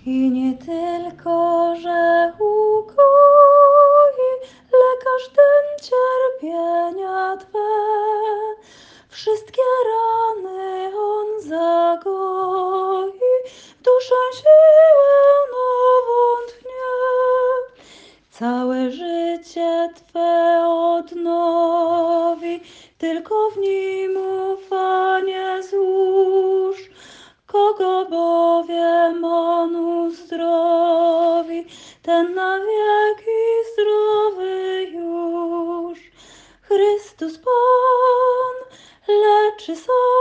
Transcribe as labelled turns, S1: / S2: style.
S1: I nie tylko, że ukoi lekarz ten cierpienia Twe, wszystkie rany On zagoi, w duszę siłę nową tchnie, całe życie Twe odnowi, tylko w Nim ufanie złóż. Kogo bowiem On uzdrowi, ten na wieki zdrowy już. Chrystus Pan leczy sam.